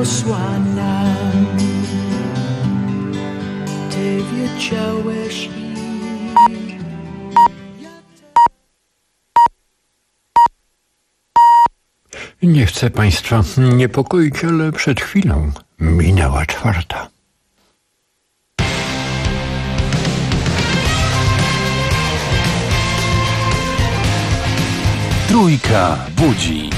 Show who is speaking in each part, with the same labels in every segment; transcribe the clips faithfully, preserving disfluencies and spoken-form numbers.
Speaker 1: osłania. Ty wiedziałeś i
Speaker 2: nie chcę Państwa niepokoić, ale przed chwilą minęła czwarta.
Speaker 3: Trójka budzi.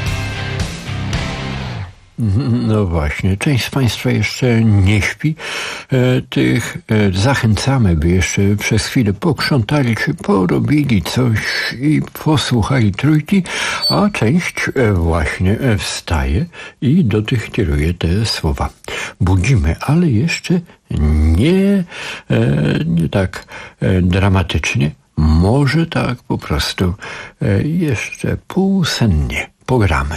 Speaker 2: No właśnie, część z Państwa jeszcze nie śpi. E, tych e, zachęcamy, by jeszcze przez chwilę pokrzątali, czy porobili coś i posłuchali trójki, a część e, właśnie e, wstaje i do tych kieruje te słowa. Budzimy, ale jeszcze nie, e, nie tak e, dramatycznie. Może tak po prostu e, jeszcze półsennie pogramy.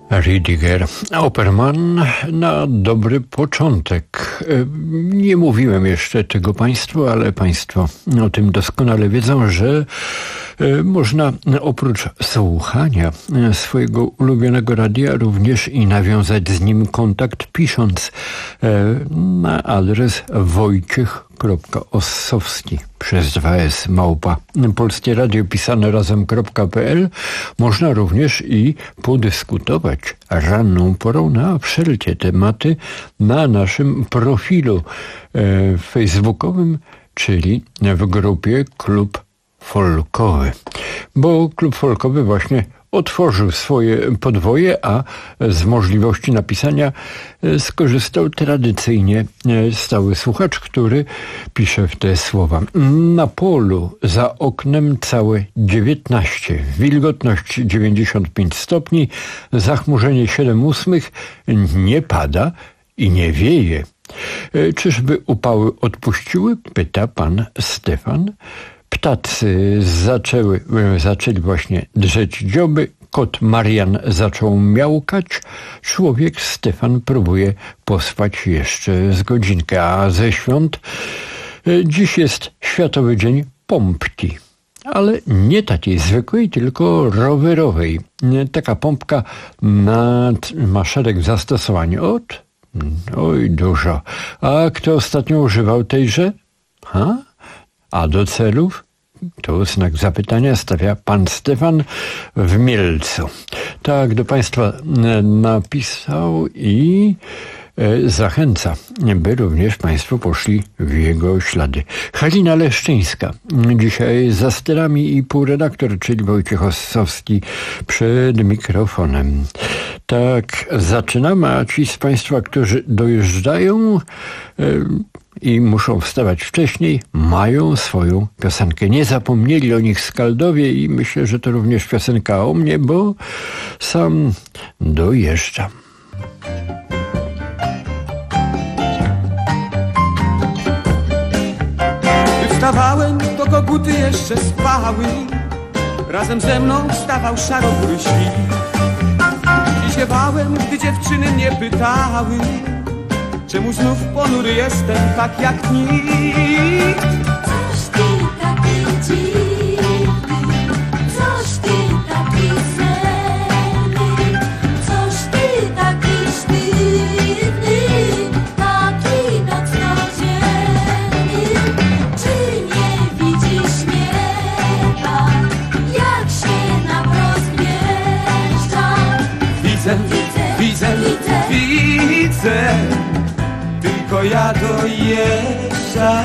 Speaker 2: Rüdiger Opperman na dobry początek. Nie mówiłem jeszcze tego Państwu, ale Państwo o tym doskonale wiedzą, że można oprócz słuchania swojego ulubionego radia również i nawiązać z nim kontakt, pisząc na adres wojciech kropka ossowski przez dwa s małpa polskie radio pisane razem.pl. Można również i podyskutować ranną porą na wszelkie tematy na naszym profilu e, facebookowym, czyli w grupie Klub Folkowy. Bo Klub Folkowy właśnie otworzył swoje podwoje, a z możliwości napisania skorzystał tradycyjnie stały słuchacz, który pisze w te słowa. Na polu za oknem całe dziewiętnaście, wilgotność dziewięćdziesiąt pięć stopni, zachmurzenie siedem ósmych, nie pada i nie wieje. Czyżby upały odpuściły? Pyta pan Stefan. Ptacy zaczęły, zaczęli właśnie drzeć dzioby, kot Marian zaczął miałkać, człowiek Stefan próbuje pospać jeszcze z godzinkę, a ze świąt dziś jest Światowy Dzień Pompki. Ale nie takiej zwykłej, tylko rowerowej. Taka pompka ma, ma szereg zastosowań. Od? Oj, dużo. A kto ostatnio używał tejże? Ha? A do celów? Tu znak zapytania stawia pan Stefan w Mielcu. Tak do Państwa napisał i zachęca, by również Państwo poszli w jego ślady. Halina Leszczyńska, dzisiaj za sterami i półredaktor, czyli Wojciech Ossowski przed mikrofonem. Tak, zaczynamy, a ci z Państwa, którzy dojeżdżają i muszą wstawać wcześniej, mają swoją piosenkę. Nie zapomnieli o nich Skaldowie i myślę, że to również piosenka o mnie, bo sam dojeżdżam.
Speaker 4: Wstawałem, to koguty jeszcze spały, razem ze mną wstawał szarobóry świt. I ziewałem, gdy dziewczyny mnie pytały, czemu znów ponury jestem tak jak nikt.
Speaker 5: Coś ty taki dziwny, coś ty taki senny, coś ty taki sztywny, taki nocnodzienny. Czy nie widzisz nieba, jak się nam rozbieżdża?
Speaker 4: Widzę, widzę, widzę, widzę, tylko ja dojeżdżam.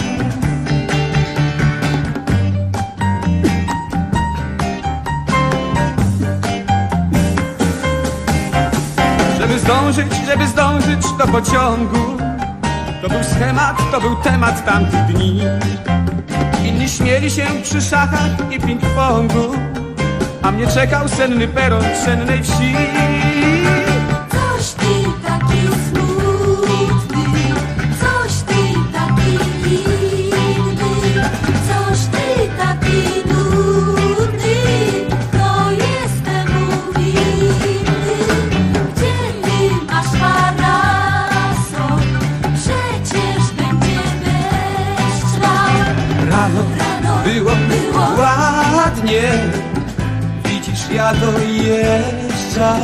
Speaker 4: Żeby zdążyć, żeby zdążyć do pociągu, to był schemat, to był temat tamtych dni. Inni śmieli się przy szachach i ping-pongu, a mnie czekał senny peron sennej wsi.
Speaker 5: Coś ty taki smutny, coś ty taki inny, coś ty taki nudny, to jestem mu winny. Gdzie ty masz parasol? Przecież będzie deszcz lał.
Speaker 4: Rano,
Speaker 5: Rano
Speaker 4: było,
Speaker 5: było
Speaker 4: ładnie, widzisz, ja dojeżdżam.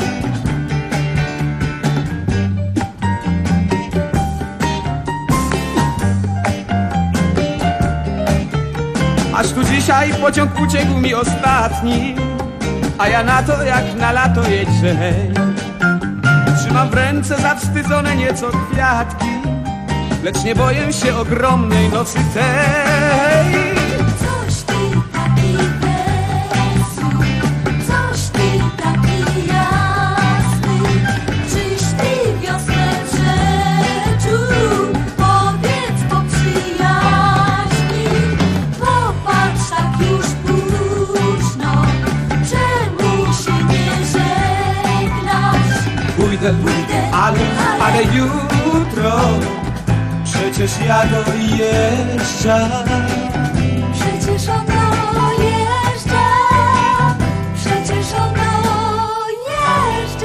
Speaker 4: Aż tu dzisiaj pociąg uciekł mi ostatni, a ja na to jak na lato jedzie. Trzymam w ręce zawstydzone nieco kwiatki, lecz nie boję się ogromnej nocy tej.
Speaker 5: Coś ty taki wesoły, coś ty taki jasny, czyś ty wiosnę przeczuł? Powiedz po przyjaźni, popatrz tak już późno, czemu się nie żegnasz?
Speaker 4: Pójdę, pójdę, ale, ale jutro przecież ja dojeżdżam.
Speaker 5: Przecież on dojeżdża, przecież on dojeżdża.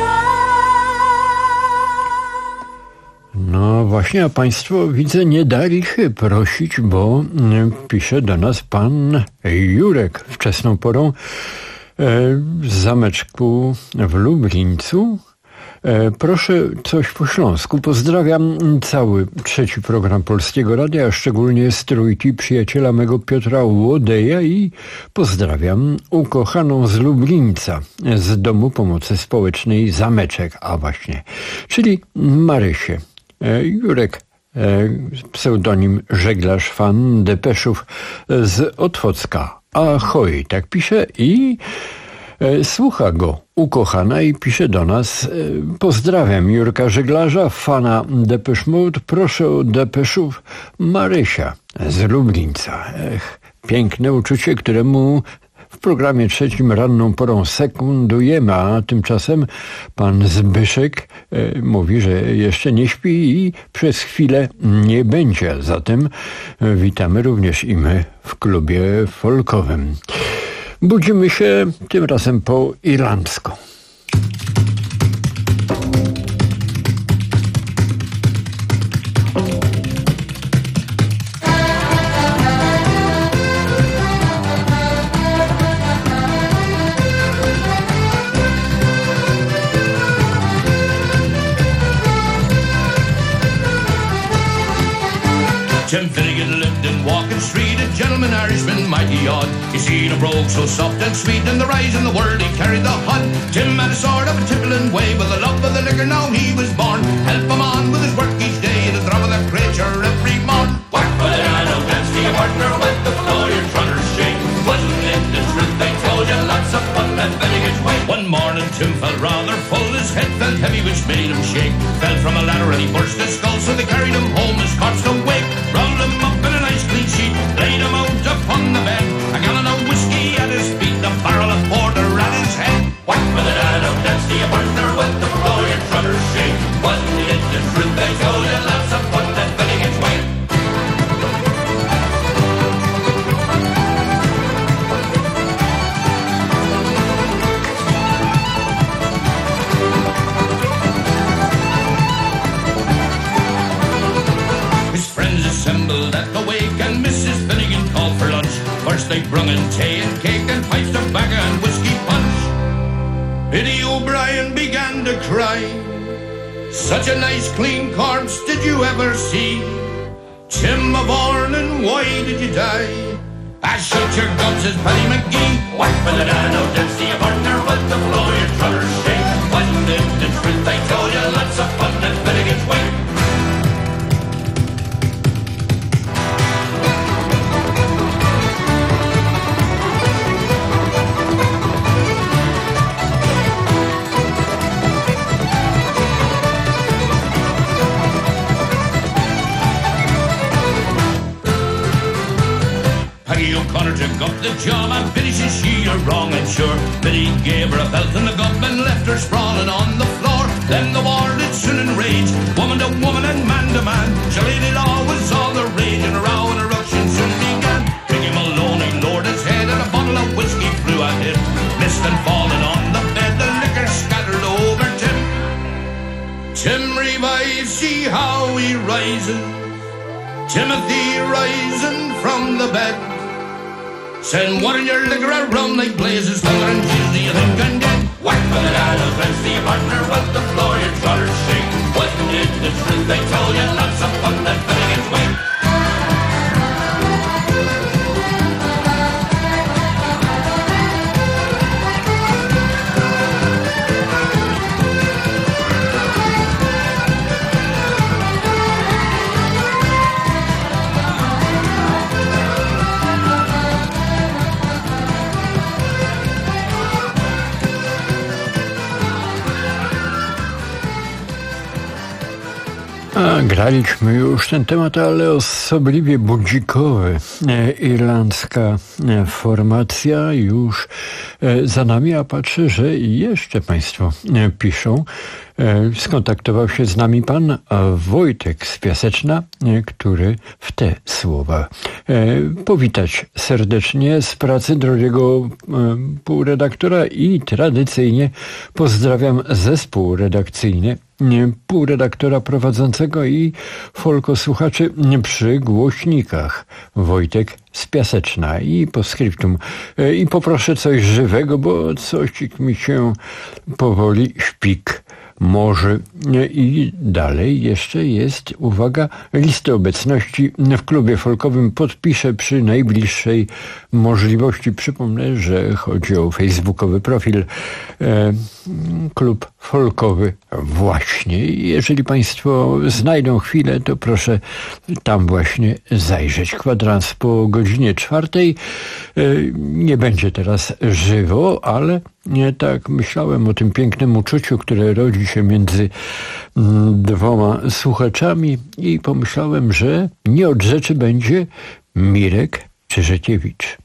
Speaker 2: No właśnie, a państwo widzę nie dali się prosić, bo y, pisze do nas pan Jurek wczesną porą y, z zameczku w Lublińcu. Proszę coś po śląsku. Pozdrawiam cały trzeci program Polskiego Radia, a szczególnie z trójki przyjaciela mego Piotra Łodeja i pozdrawiam ukochaną z Lublińca, z Domu Pomocy Społecznej Zameczek, a właśnie, czyli Marysię. Jurek, pseudonim żeglarz, fan depeszów z Otwocka. Ahoj, tak pisze i słucha go ukochana i pisze do nas: pozdrawiam Jurka Żeglarza, fana Depeche Mode, proszę o depeszów Marysia z Lublińca. Ech, piękne uczucie, któremu w programie trzecim ranną porą sekundujemy, a tymczasem pan Zbyszek e, mówi, że jeszcze nie śpi i przez chwilę nie będzie. Zatem e, witamy również i my w klubie folkowym. Budzimy się tym razem po irlandzku.
Speaker 6: Jim Finnegan lived in Walking Street, a gentleman Irishman, mighty odd. He seen a brogue so soft and sweet, and the rise in the world he carried the hod. Jim had a sort of a tippling way, with the love of the liquor now he was born. Help him on with his work each day, and the drum of the creature every morn. Whack for the piano, dance to your partner, with the floor your trotters shake. Wasn't it the truth they told you, lots of fun at Finnegan's way. One morning Jim felt rather full, his head felt heavy which made him shake. Fell from a ladder and he burst his skull, so they carried him home as corpse awake. Rolled him up in a nice clean sheet, laid him out upon the bed. A gallon of whiskey at his feet, a barrel of porter at his head. Whack with it, I don't dance to your partner, with the floor your trotters shake. Wasn't it the truth they told you, lots of fun at Finnegan's way. Assembled at the wake, and Missus Finnegan called for lunch. First they brung in tea and cake and pipes, tobacco and whiskey punch. Biddy O'Brien began to cry. Such a nice clean corpse did you ever see? Tim Mavorn, and why did you die? I shut your guns, says Paddy McGee. Whack for the dano, dance to your partner, with the floor your trotters shake. Wasn't it the truth they told you, lots of fun at Finnegan's way. O'Connor took up the job, and Biddy says she you're wrong and sure. Biddy gave her a belt in the gob and left her sprawling on the floor. Then the war did soon enrage, woman to woman and man to man. Shillelagh law was all the rage, and a row and a ruction soon began. Biggie Maloney lowered his head, and a bottle of whiskey flew at him. Missed and falling on the bed, the liquor scattered over Tim. Tim revives, see how he rises. Timothy rising from the bed. Send water in your liquor around like blazes, thunder and cheese, do you think I'm dead? Whack for the dial, friends to your partner, with the floor your trotters shake. Wasn't it the truth they told you, lots of fun at Finnegan's way?
Speaker 2: A, graliśmy już ten temat, ale osobliwie budzikowy. E, irlandzka e, formacja już e, za nami, a patrzę, że jeszcze państwo e, piszą. E, skontaktował się z nami pan e, Wojtek z Piaseczna, e, który w te słowa e, powitać serdecznie z pracy drogiego e, półredaktora i tradycyjnie pozdrawiam zespół redakcyjny pół redaktora prowadzącego i folkosłuchaczy przy głośnikach. Wojtek z Piaseczna i postscriptum. I poproszę coś żywego, bo coś mi się powoli śpik może. I dalej jeszcze jest, uwaga, listy obecności w klubie folkowym podpiszę przy najbliższej możliwości. Przypomnę, że chodzi o facebookowy profil e, klub folkowy właśnie. Jeżeli Państwo znajdą chwilę, to proszę tam właśnie zajrzeć. Kwadrans po godzinie czwartej. E, nie będzie teraz żywo, ale nie tak myślałem o tym pięknym uczuciu, które rodzi się między dwoma słuchaczami i pomyślałem, że nie od rzeczy będzie Mirek Czyżeciewicz.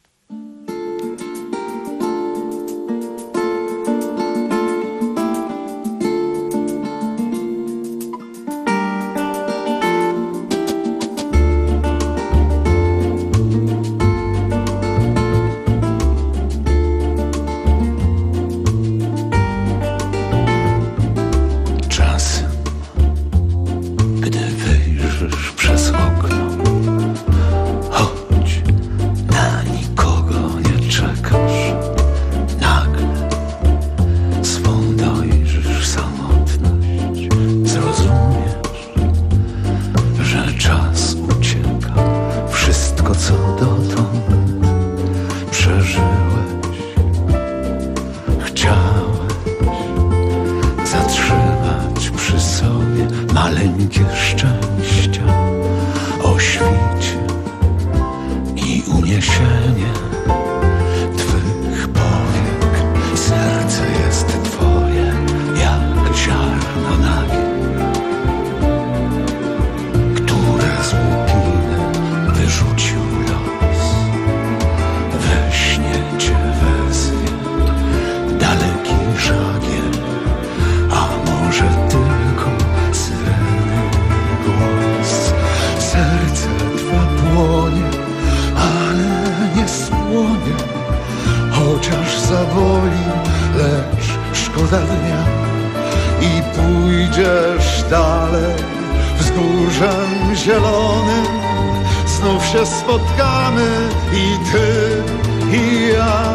Speaker 7: Spotkamy i ty, i ja.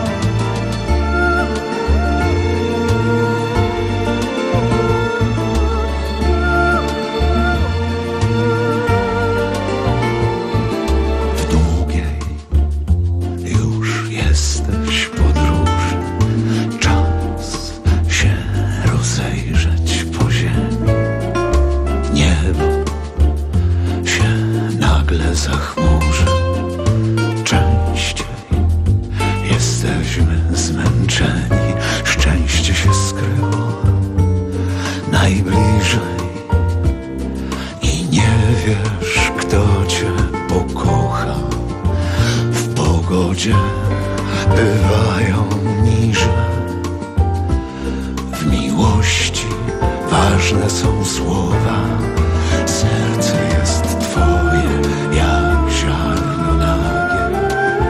Speaker 7: W długiej już jesteś podróży, czas się rozejrzeć po ziemi. Niebo się nagle zachmurzy. Częściej jesteśmy zmęczeni, szczęście się skryło najbliżej i nie wiesz, kto cię pokocha. W pogodzie bywają niże, w miłości ważne są słowa. Serce jest twoje jak ziarno nagie,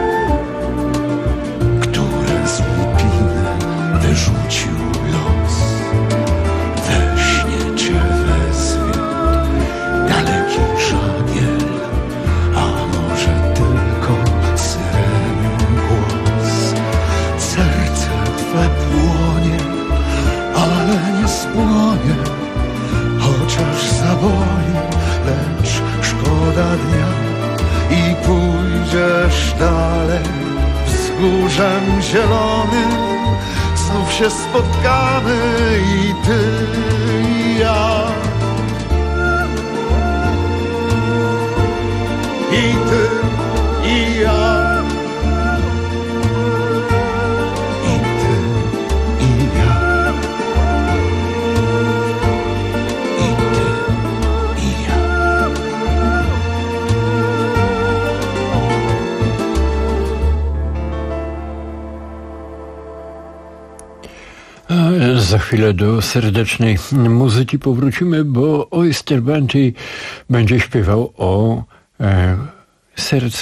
Speaker 7: które z łupiny wyrzucił los. We śnie cię wezwie daleki żagiel, a może tylko syreny głos. Serce twe płonie, ale nie spłonie, chociaż zaboli, lecz szkoda dnia. I pójdziesz dalej wzgórzem zielonym, znów się spotkamy i ty, i ja. I ty, i ja. I ty, i ja. I ty, i ja.
Speaker 2: A za chwilę do serdecznej muzyki powrócimy, bo Oyster Bunty będzie śpiewał o e, sercu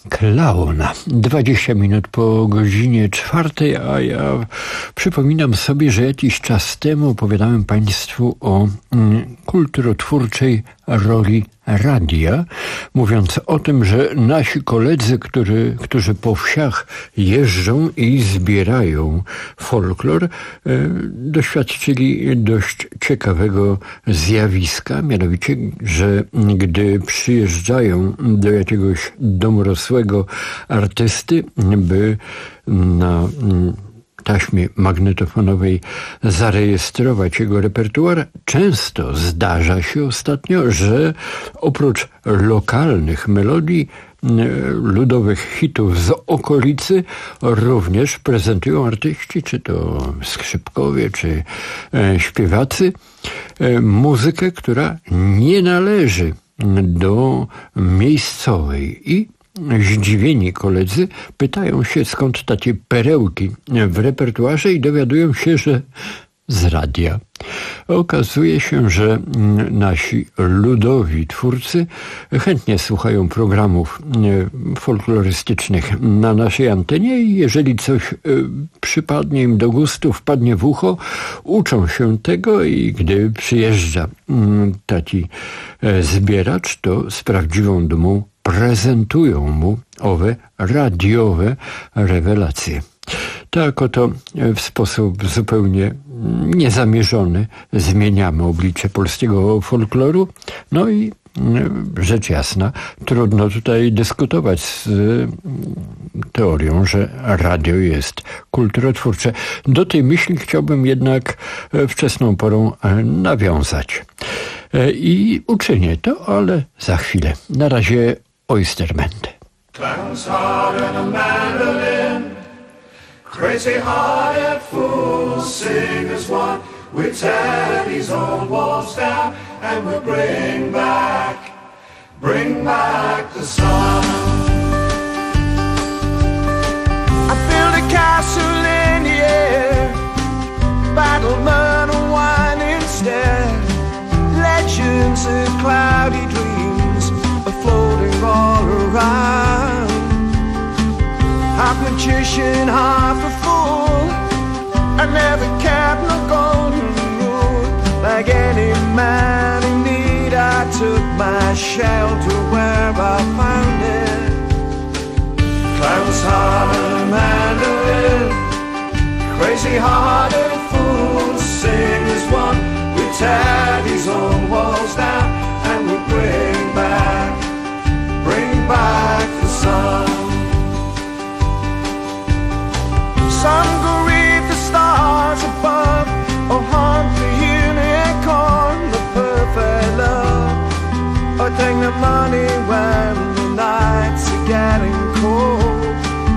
Speaker 2: klauna. dwadzieścia minut po godzinie czwartej, a ja przypominam sobie, że jakiś czas temu opowiadałem Państwu o mm, kulturotwórczej roli radia, mówiąc o tym, że nasi koledzy, którzy, którzy po wsiach jeżdżą i zbierają folklor, e, doświadczyli dość ciekawego zjawiska, mianowicie, że gdy przyjeżdżają do jakiegoś domorosłego artysty, by na taśmie magnetofonowej zarejestrować jego repertuar, często zdarza się ostatnio, że oprócz lokalnych melodii, ludowych hitów z okolicy również prezentują artyści, czy to skrzypkowie, czy e, śpiewacy, e, muzykę, która nie należy do miejscowej i zdziwieni koledzy pytają się, skąd takie perełki w repertuarze i dowiadują się, że z radia. Okazuje się, że nasi ludowi twórcy chętnie słuchają programów folklorystycznych na naszej antenie i jeżeli coś przypadnie im do gustu, wpadnie w ucho, uczą się tego i gdy przyjeżdża taki zbieracz, to z prawdziwą dumą prezentują mu owe radiowe rewelacje. Tak oto w sposób zupełnie niezamierzony zmieniamy oblicze polskiego folkloru. No i rzecz jasna, trudno tutaj dyskutować z teorią, że radio jest kulturotwórcze. Do tej myśli chciałbym jednak wczesną porą nawiązać. I uczynię to, ale za chwilę. Na razie Oystermend.
Speaker 8: Clown's heart and a mandolin, crazy-hearted fools sing as one. We tear these old walls down and we bring back, bring back the sun. I build a castle in the air, battlement of wine instead. Legends and cloudy dreams are floating all around. Half magician, half a fool, I never kept no golden rule. Like any man in need, I took my shelter where I found it. Clown's heart and a mandolin, crazy-hearted fools sing as one. We tear these old walls down and we bring back, bring back the sun. Some go read the stars above, or hunt the unicorn, the perfect love, or take the money when the nights are getting cold.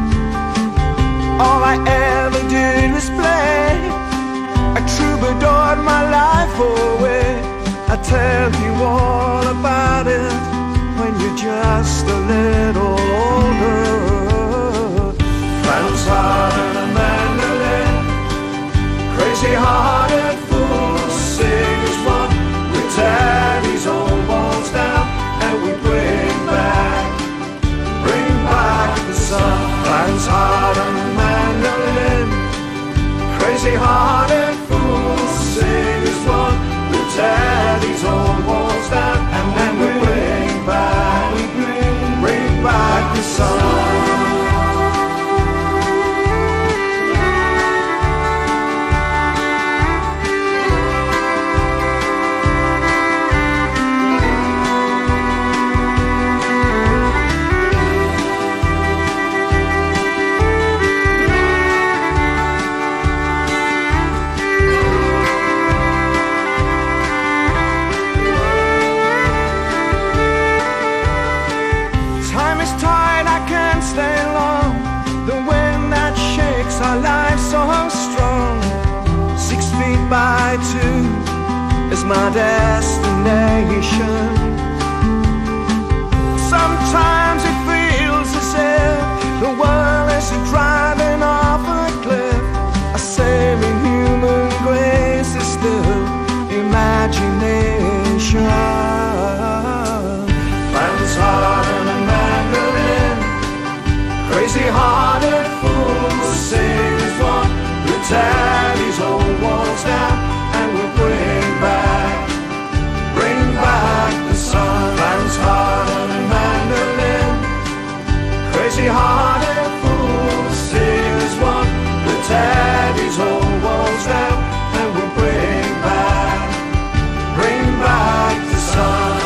Speaker 8: All I ever did was play, I troubadoured my life away. I tell you all about it when you're just a little older. Clown's heart and a mandolin, crazy-hearted fools sing as one. We tear these old walls down and we bring back, bring back the sun. Clown's heart and a mandolin, crazy-hearted fools sing as one. We tear these old walls down and then we bring back, we bring, bring back the sun. Our life so strong, six feet by two is my destination. Sometimes it feels as if the world is driving off a cliff. A saving human grace is still imagination. Clown's heart and a mandolin, empty-hearted fools sing as one. The tide is old walls down, and we'll bring back, bring back the sun.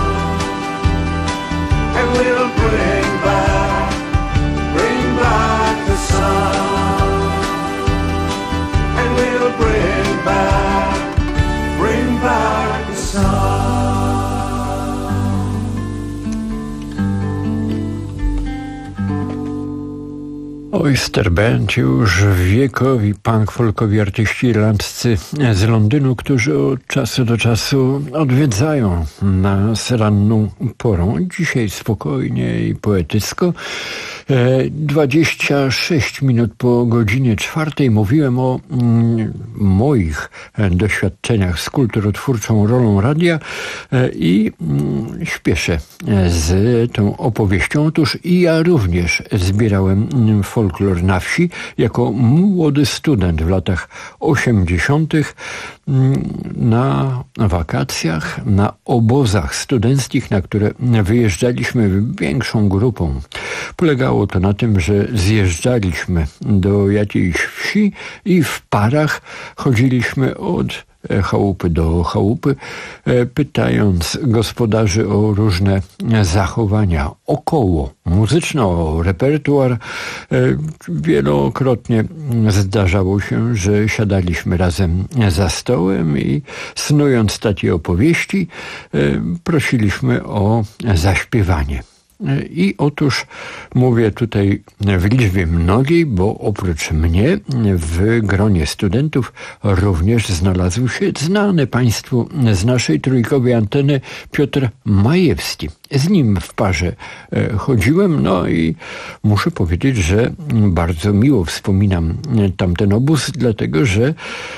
Speaker 8: And we'll bring back, bring back the sun. And we'll bring back, bring back the sun.
Speaker 2: Oyster Band, już wiekowi punk folkowi artyści irlandzcy z Londynu, którzy od czasu do czasu odwiedzają nas ranną porą. Dzisiaj spokojnie i poetycko. dwadzieścia sześć minut po godzinie czwartej mówiłem o mm, moich doświadczeniach z kulturotwórczą rolą radia i mm, śpieszę z tą opowieścią. Otóż i ja również zbierałem folklor na wsi jako młody student w latach osiemdziesiątych na wakacjach, na obozach studenckich, na które wyjeżdżaliśmy większą grupą. Polegało to na tym, że zjeżdżaliśmy do jakiejś wsi i w parach chodziliśmy od chałupy do chałupy, pytając gospodarzy o różne zachowania około muzyczne, o repertuar. Wielokrotnie zdarzało się, że siadaliśmy razem za stołem i snując takie opowieści, prosiliśmy o zaśpiewanie. I otóż mówię tutaj w liczbie mnogiej, bo oprócz mnie w gronie studentów również znalazł się znany Państwu z naszej trójkowej anteny Piotr Majewski. Z nim w parze chodziłem, no i muszę powiedzieć, że bardzo miło wspominam tamten obóz, dlatego że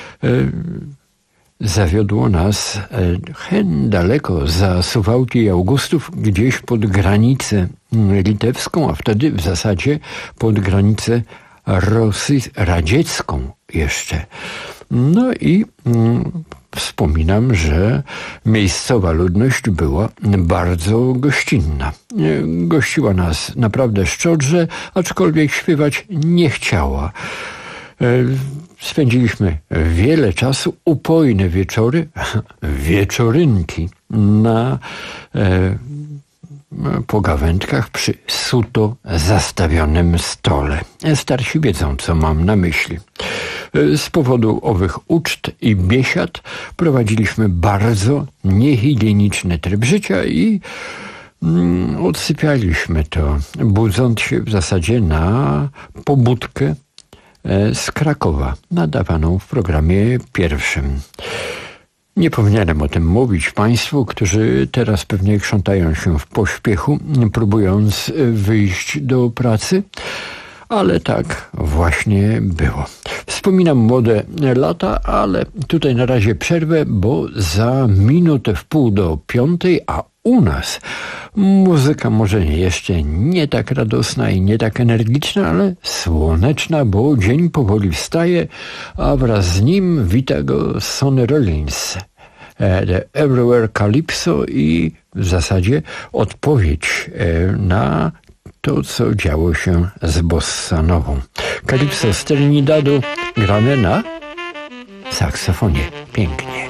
Speaker 2: zawiodło nas hen daleko za Suwałki i Augustów, gdzieś pod granicę litewską, a wtedy w zasadzie pod granicę Rosji radziecką jeszcze. No i mm, wspominam, że miejscowa ludność była bardzo gościnna. Gościła nas naprawdę szczodrze, aczkolwiek śpiewać nie chciała. Spędziliśmy wiele czasu, upojne wieczory, wieczorynki na e, pogawędkach przy suto zastawionym stole. Starsi wiedzą, co mam na myśli. Z powodu owych uczt i biesiad prowadziliśmy bardzo niehigieniczny tryb życia i mm, odsypialiśmy to, budząc się w zasadzie na pobudkę z Krakowa, nadawaną w programie pierwszym. Nie powinienem o tym mówić Państwu, którzy teraz pewnie krzątają się w pośpiechu, próbując wyjść do pracy, ale tak właśnie było. Wspominam młode lata, ale tutaj na razie przerwę, bo za minutę w pół do piątej, a u nas muzyka może jeszcze nie tak radosna i nie tak energiczna, ale słoneczna, bo dzień powoli wstaje, a wraz z nim wita go Sonny Rollins, The Everywhere Calypso i w zasadzie odpowiedź na to, co działo się z bossa nową. Calypso z Trinidadu grane na saksofonie. Pięknie.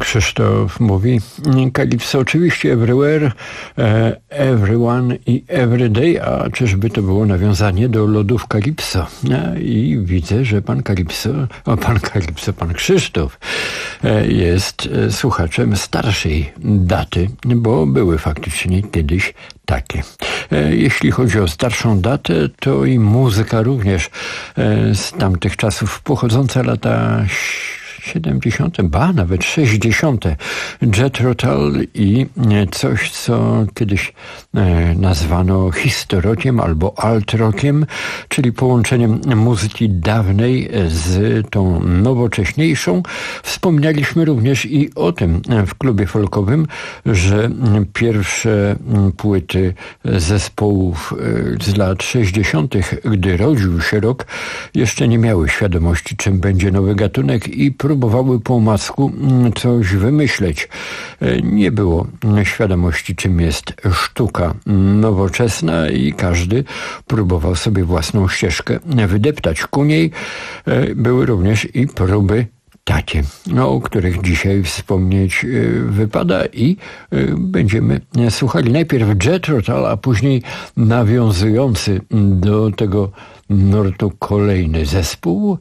Speaker 2: Krzysztof mówi. Kalipso oczywiście everywhere, everyone i everyday, a czyżby to było nawiązanie do lodów Kalipso? I widzę, że pan Kalipso, o pan Kalipso, pan Krzysztof jest słuchaczem starszej daty, bo były faktycznie kiedyś takie. Jeśli chodzi o starszą datę, to i muzyka również z tamtych czasów pochodząca lata siedemdziesiąte, ba, nawet sześćdziesiąte. Jethro Tull i coś, co kiedyś nazwano historockiem albo alt-rockiem, czyli połączeniem muzyki dawnej z tą nowocześniejszą. Wspominaliśmy również i o tym w klubie folkowym, że pierwsze płyty zespołów z lat sześćdziesiątych, gdy rodził się rock, jeszcze nie miały świadomości, czym będzie nowy gatunek i próbowały po omacku coś wymyśleć. Nie było świadomości, czym jest sztuka nowoczesna i każdy próbował sobie własną ścieżkę wydeptać. Ku niej były również i próby takie, no, o których dzisiaj wspomnieć wypada i będziemy słuchali najpierw Jethro Tull, a później nawiązujący do tego nurtu kolejny zespół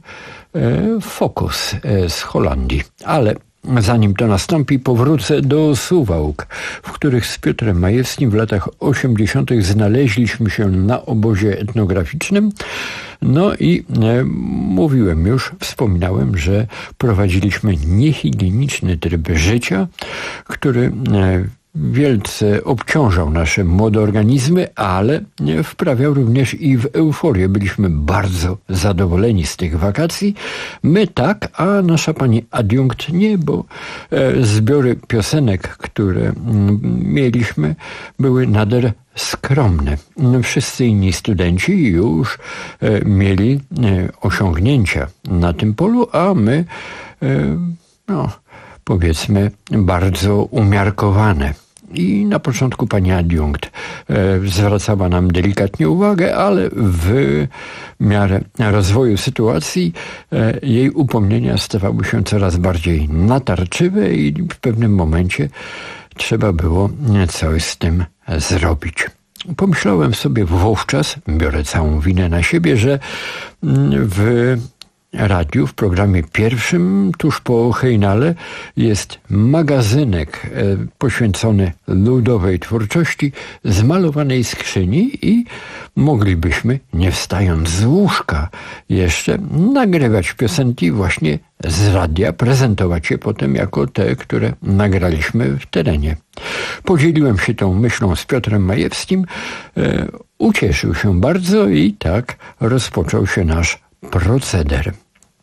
Speaker 2: Focus z Holandii. Ale zanim to nastąpi, powrócę do Suwałk, w których z Piotrem Majewskim w latach osiemdziesiątych znaleźliśmy się na obozie etnograficznym. No i e, mówiłem już, wspominałem, że prowadziliśmy niehigieniczny tryb życia, który e, wielce obciążał nasze młode organizmy, ale wprawiał również i w euforię. Byliśmy bardzo zadowoleni z tych wakacji. My tak, a nasza pani adiunkt nie, bo e, zbiory piosenek, które m, mieliśmy, były nader skromne. Wszyscy inni studenci już e, mieli e, osiągnięcia na tym polu, a my, e, no, powiedzmy, bardzo umiarkowane. I na początku pani adiunkt e, zwracała nam delikatnie uwagę, ale w miarę rozwoju sytuacji e, jej upomnienia stawały się coraz bardziej natarczywe i w pewnym momencie trzeba było coś z tym zrobić. Pomyślałem sobie wówczas, biorę całą winę na siebie, że w radiu, w programie pierwszym, tuż po Hejnale, jest magazynek e, poświęcony ludowej twórczości z malowanej skrzyni i moglibyśmy, nie wstając z łóżka, jeszcze nagrywać piosenki właśnie z radia, prezentować je potem jako te, które nagraliśmy w terenie. Podzieliłem się tą myślą z Piotrem Majewskim, e, ucieszył się bardzo i tak rozpoczął się nasz proceder.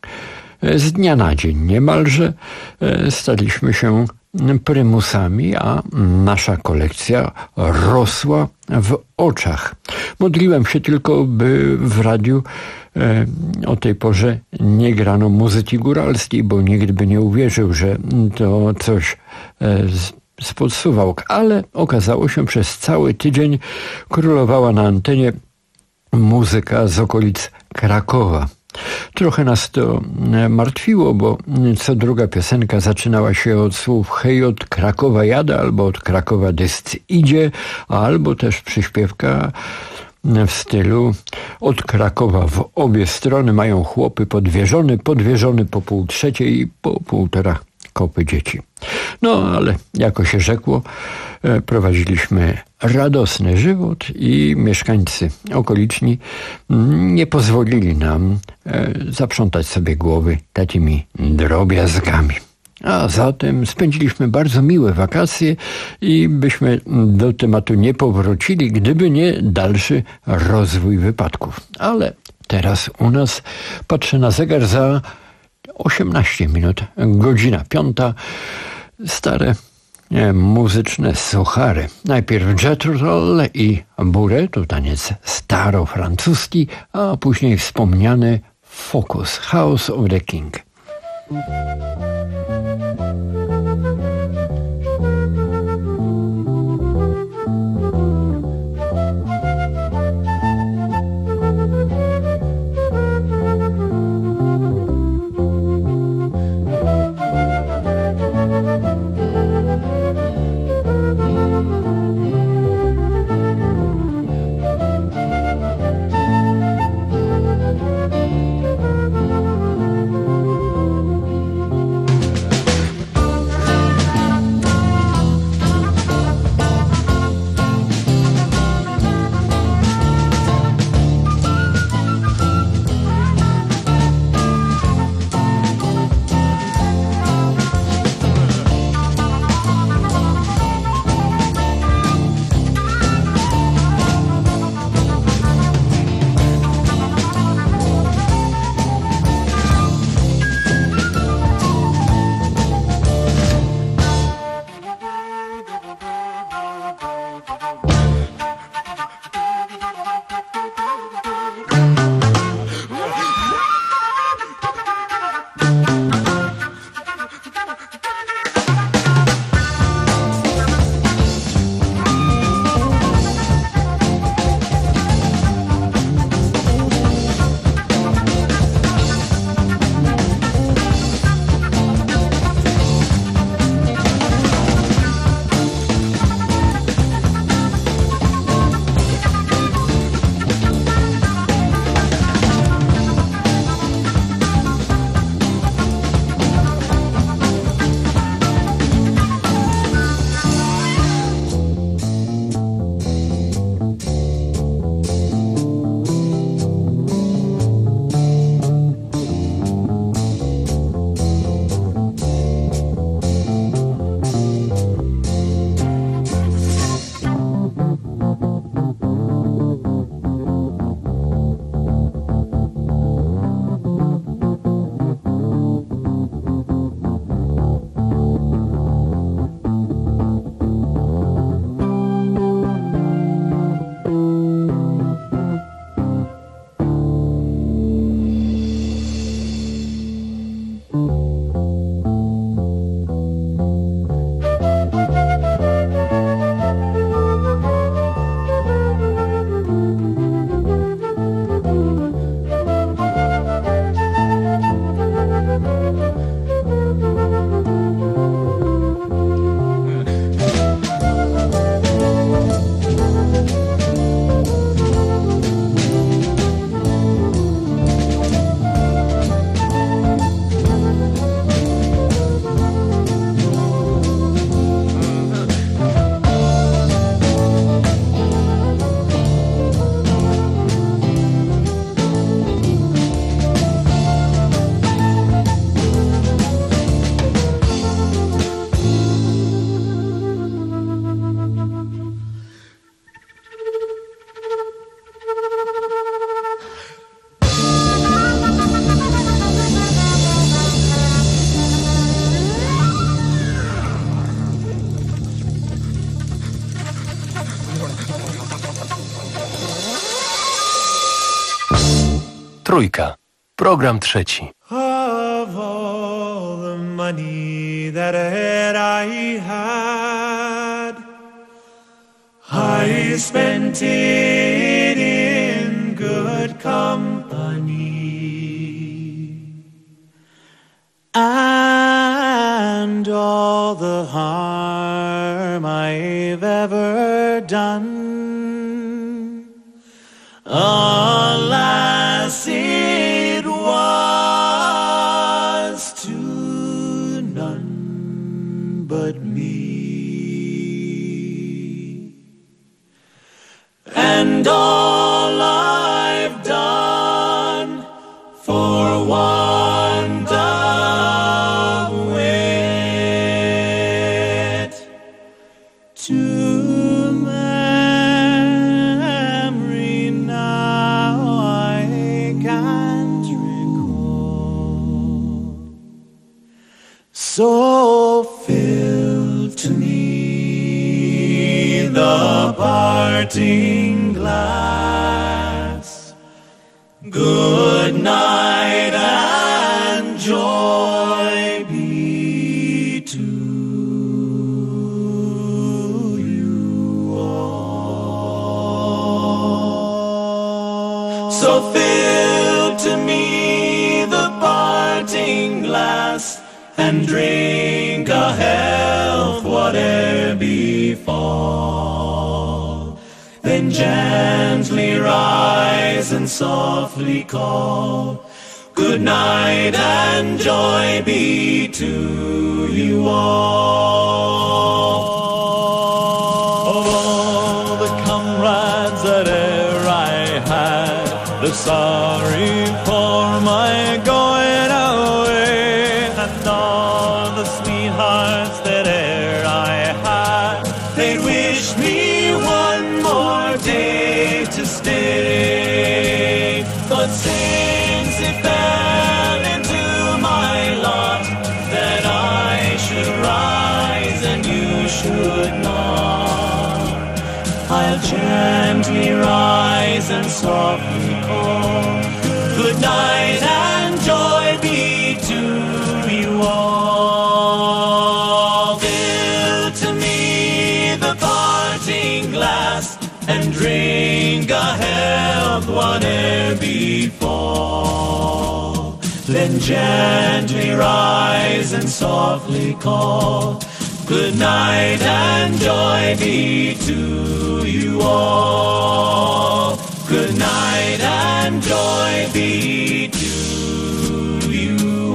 Speaker 2: Z dnia na dzień niemalże staliśmy się prymusami, a nasza kolekcja rosła w oczach. Modliłem się tylko, by w radiu o tej porze nie grano muzyki góralskiej, bo nikt by nie uwierzył, że to coś spod Suwałk, ale okazało się, przez cały tydzień królowała na antenie muzyka z okolic Krakowa. Trochę nas to martwiło, bo co druga piosenka zaczynała się od słów hej, od Krakowa jadę, albo od Krakowa dysc idzie, albo też przyśpiewka w stylu od Krakowa w obie strony mają chłopy podwieżony, podwieżony po pół trzeciej i po półtora kopy dzieci. No, ale jako się rzekło, prowadziliśmy radosny żywot i mieszkańcy okoliczni nie pozwolili nam zaprzątać sobie głowy takimi drobiazgami. A zatem spędziliśmy bardzo miłe wakacje i byśmy do tematu nie powrócili, gdyby nie dalszy rozwój wypadków. Ale teraz u nas, patrzę na zegar, za osiemnaście minut, godzina piąta, stare muzyczne suchary. Najpierw Jethro Tull i Bourrée, to taniec starofrancuski, a później wspomniany Focus, House of the King.
Speaker 3: Trójka. Program trzeci.
Speaker 8: Of all the money that I had, I spent it in good company, and all the harm I've ever done, alas, it was to none but me. And all I've done for want of wit to memory now I can't recall. So fill to me the parting glass. Good night and joy be to you all. So fill to me the parting glass and drink a health whate'er befall. Then gently rise and softly call, good night and joy be to you all. Of all the comrades that e'er I had, they're sorry for my going away, and all the sweethearts that e'er I had, they wish me one more day to stay. But since it fell into my lot that I should rise and you should not, I'll gently rise and softly call, good night and joy be to you all. Fill to me the parting glass and drink a health whate'er befall. Then gently rise and softly call, good night and joy be to you all. Good night and joy be to you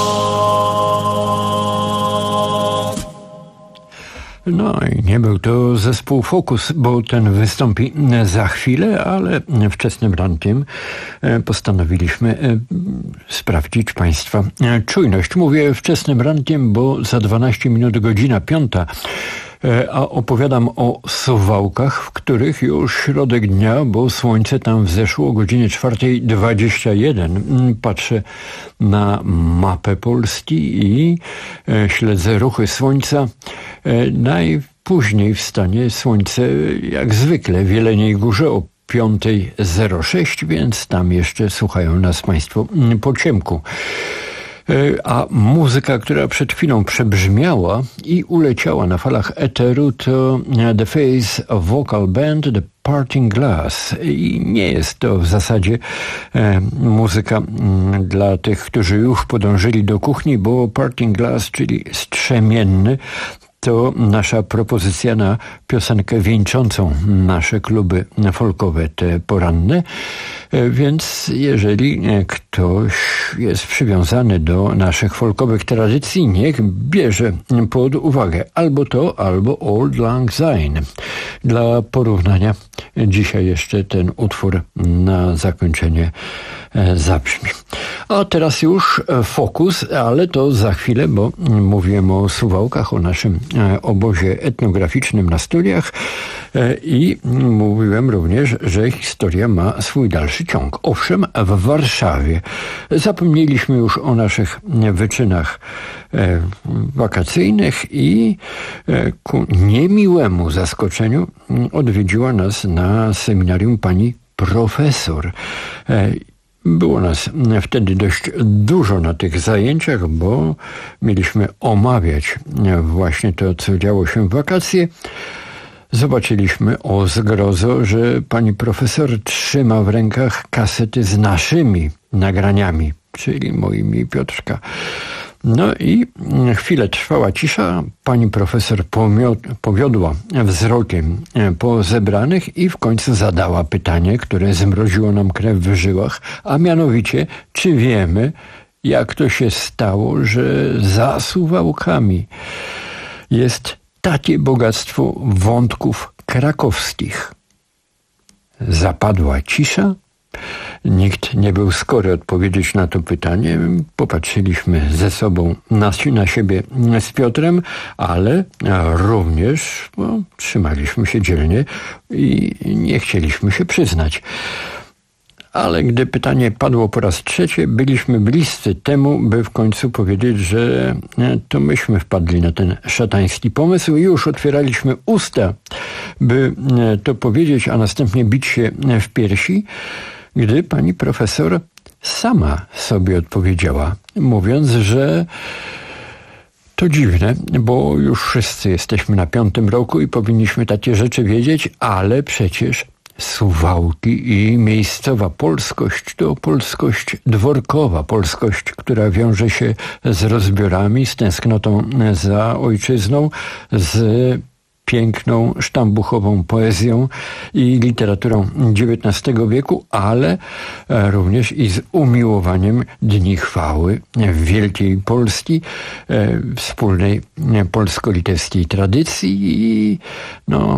Speaker 8: all.
Speaker 2: No i nie był to zespół Focus, bo ten wystąpi za chwilę, ale wczesnym rankiem postanowiliśmy sprawdzić Państwa czujność. Mówię wczesnym rankiem, bo za dwanaście minut godzina piąta, a opowiadam o Suwałkach, w których już środek dnia, bo słońce tam wzeszło o godzinie czwartej dwadzieścia jeden. Patrzę na mapę Polski i śledzę ruchy słońca. Najpóźniej wstanie słońce, jak zwykle, w Jeleniej Górze o piątej zero sześć, więc tam jeszcze słuchają nas Państwo po ciemku. A muzyka, która przed chwilą przebrzmiała i uleciała na falach eteru, to The Face Vocal Band, The Parting Glass. I nie jest to w zasadzie e, muzyka m, dla tych, którzy już podążyli do kuchni, bo Parting Glass, czyli strzemienny, to nasza propozycja na piosenkę wieńczącą nasze kluby folkowe te poranne. Więc jeżeli ktoś jest przywiązany do naszych folkowych tradycji, niech bierze pod uwagę albo to, albo Auld Lang Syne. Dla porównania dzisiaj jeszcze ten utwór na zakończenie zabrzmi. A teraz już Focus, ale to za chwilę, bo mówiłem o Suwałkach, o naszym obozie etnograficznym na studiach i mówiłem również, że historia ma swój dalszy ciąg. Owszem, w Warszawie. Zapomnieliśmy już o naszych wyczynach wakacyjnych i ku niemiłemu zaskoczeniu odwiedziła nas na seminarium pani profesor. Było nas wtedy dość dużo na tych zajęciach, bo mieliśmy omawiać właśnie to, co działo się w wakacje. Zobaczyliśmy o zgrozo, że pani profesor trzyma w rękach kasety z naszymi nagraniami, czyli moimi i Piotrka. No i chwilę trwała cisza, pani profesor powiodła wzrokiem po zebranych i w końcu zadała pytanie, które zmroziło nam krew w żyłach, a mianowicie, czy wiemy, jak to się stało, że za Suwałkami jest takie bogactwo wątków krakowskich. Zapadła cisza. Nikt nie był skory odpowiedzieć na to pytanie. Popatrzyliśmy ze sobą na, na siebie z Piotrem, ale również no, trzymaliśmy się dzielnie i nie chcieliśmy się przyznać. Ale gdy pytanie padło po raz trzeci, byliśmy bliscy temu, by w końcu powiedzieć, że to myśmy wpadli na ten szatański pomysł i już otwieraliśmy usta, by to powiedzieć, a następnie bić się w piersi, gdy pani profesor sama sobie odpowiedziała, mówiąc, że to dziwne, bo już wszyscy jesteśmy na piątym roku i powinniśmy takie rzeczy wiedzieć, ale przecież Suwałki i miejscowa polskość to polskość dworkowa, polskość, która wiąże się z rozbiorami, z tęsknotą za ojczyzną, z piękną, sztambuchową poezją i literaturą dziewiętnastego wieku, ale również i z umiłowaniem Dni Chwały Wielkiej Polski, wspólnej polsko-litewskiej tradycji i no,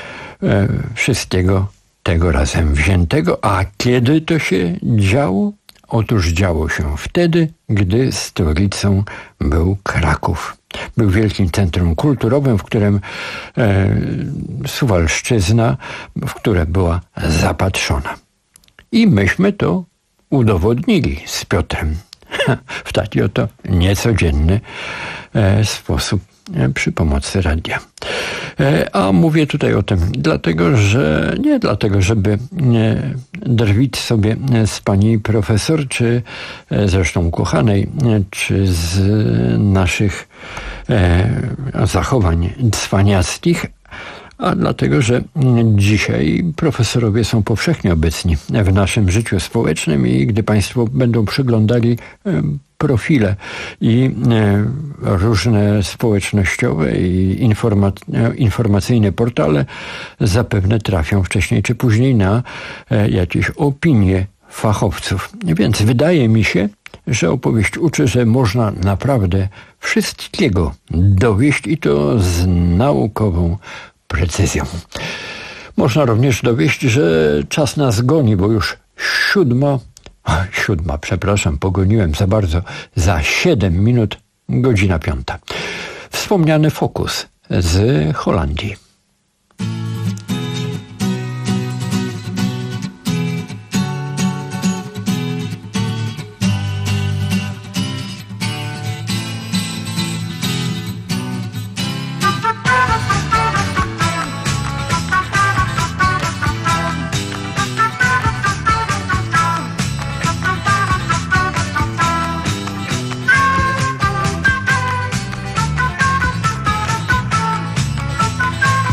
Speaker 2: wszystkiego tego razem wziętego. A kiedy to się działo? Otóż działo się wtedy, gdy stolicą był Kraków. Był wielkim centrum kulturowym, w którym e, Suwalszczyzna, w które była zapatrzona. I myśmy to udowodnili z Piotrem w taki oto niecodzienny e, sposób e, przy pomocy radia. E, a mówię tutaj o tym dlatego, że nie dlatego, żeby nie drwić sobie z pani profesor, czy e, zresztą kochanej, e, czy z naszych e, zachowań cwaniackich, a dlatego, że dzisiaj profesorowie są powszechnie obecni w naszym życiu społecznym i gdy państwo będą przeglądali profile i różne społecznościowe i informa- informacyjne portale, zapewne trafią wcześniej czy później na jakieś opinie fachowców. Więc wydaje mi się, że opowieść uczy, że można naprawdę wszystkiego dowieść i to z naukową precyzją. Można również dowieść, że czas nas goni, bo już siódma, siódma, przepraszam, pogoniłem za bardzo, za siedem minut, godzina piąta. Wspomniany Fokus z Holandii.
Speaker 5: Thank you.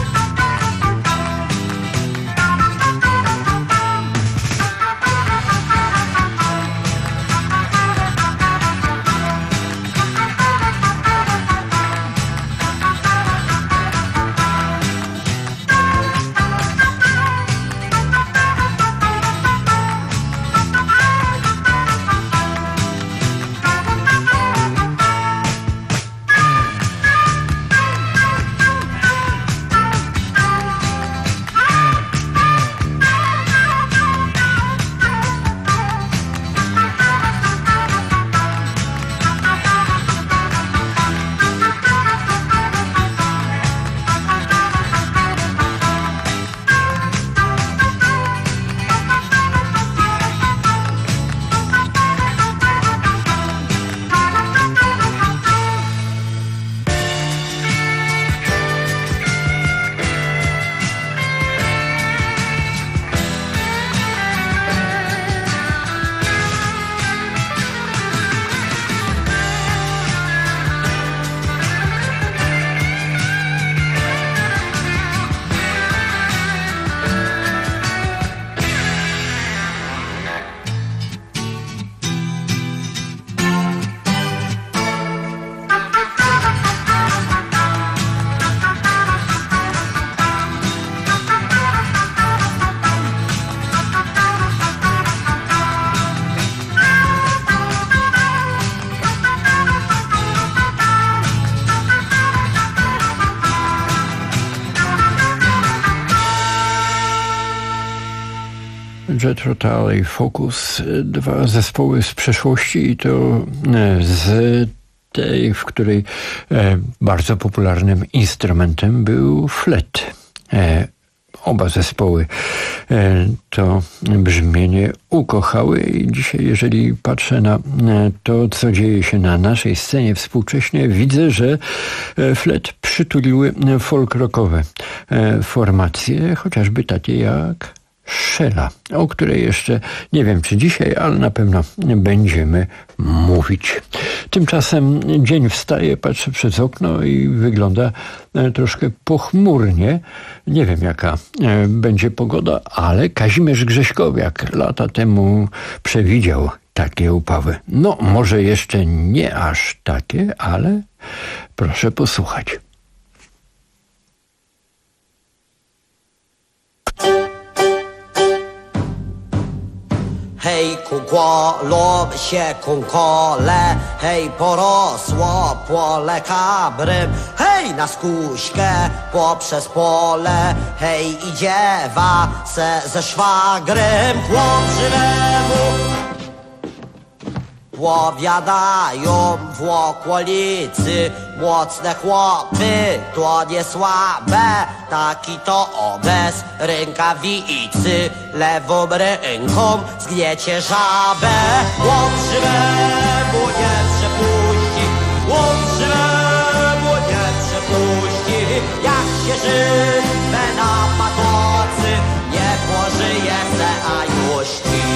Speaker 2: Jethro Tull i Focus, dwa zespoły z przeszłości i to z tej, w której bardzo popularnym instrumentem był flet. Oba zespoły to brzmienie ukochały i dzisiaj, jeżeli patrzę na to, co dzieje się na naszej scenie współcześnie, widzę, że flet przytuliły folk rockowe formacje, chociażby takie jak Shella, o której jeszcze nie wiem czy dzisiaj, ale na pewno będziemy mówić. Tymczasem dzień wstaje, patrzę przez okno i wygląda troszkę pochmurnie. Nie wiem jaka będzie pogoda, ale Kazimierz Grześkowiak lata temu przewidział takie upawy. No może jeszcze nie aż takie, ale proszę posłuchać.
Speaker 9: Hej, kukło, lub się kunkole, hej, porosło pole kabrym, hej, na skuśkę poprzez pole, hej, idziewa se ze szwagrem, chłop żywemu. Powiadają w okolicy, mocne chłopy to nie słabe, taki to bez rękawicy, lewą ręką zgniecie żabę. Chłop żywemu nie przepuści, chłop żywemu nie przepuści, jak się żywe na pakocy, nie pożyje se, a już ci.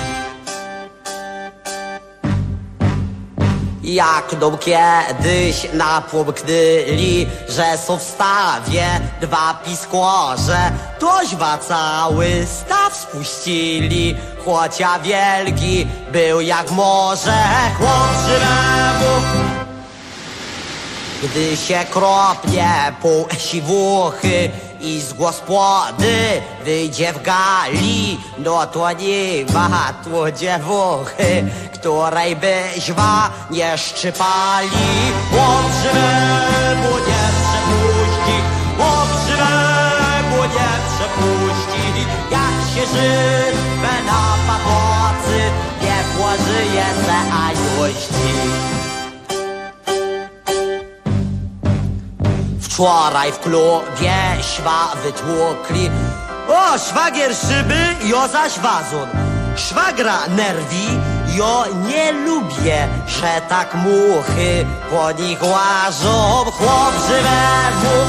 Speaker 9: Jak nam kiedyś napomknęli, że są w stawie dwa piskorze, toźwa cały staw spuścili, chłocia wielki był jak morze. Chłop żywemu, gdy się kropnie pół siwuchy i z gospody wyjdzie w gali, no to nie ma tu dziewuchy, której byśmy nie szczypali. Chłop żywemu nie przepuści, chłop żywemu nie przepuści, jak się żywe na papocy, nie pożyje se, a juści. Wczoraj w klubie śwa wytłukli, o, szwagier szyby, jo zaś wazon. Szwagra nerwi, jo nie lubię, że tak muchy po nich łażą. Chłop żywemu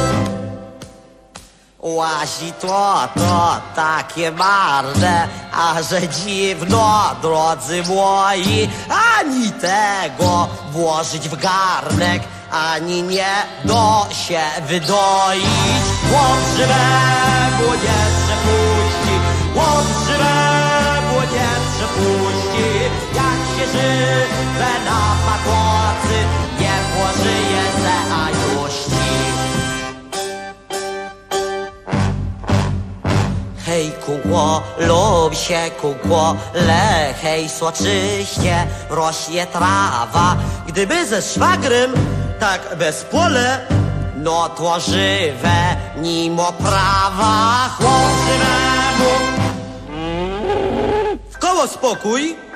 Speaker 9: łazi to, to takie marne, a że dziwno, drodzy moi, ani tego włożyć w garnek, ani nie do się wydoić. Chłop żywemu nie przepuści, chłop żywemu nie przepuści, jak się żywe na pakocy, nie pożyje se, a już ci. Hej kukło, lub się kukło, le, hej soczyście rośnie trawa, gdyby ze szwagrem tak bez pole, no to żywe nimo prawa. Chłop żywemu w koło spokój,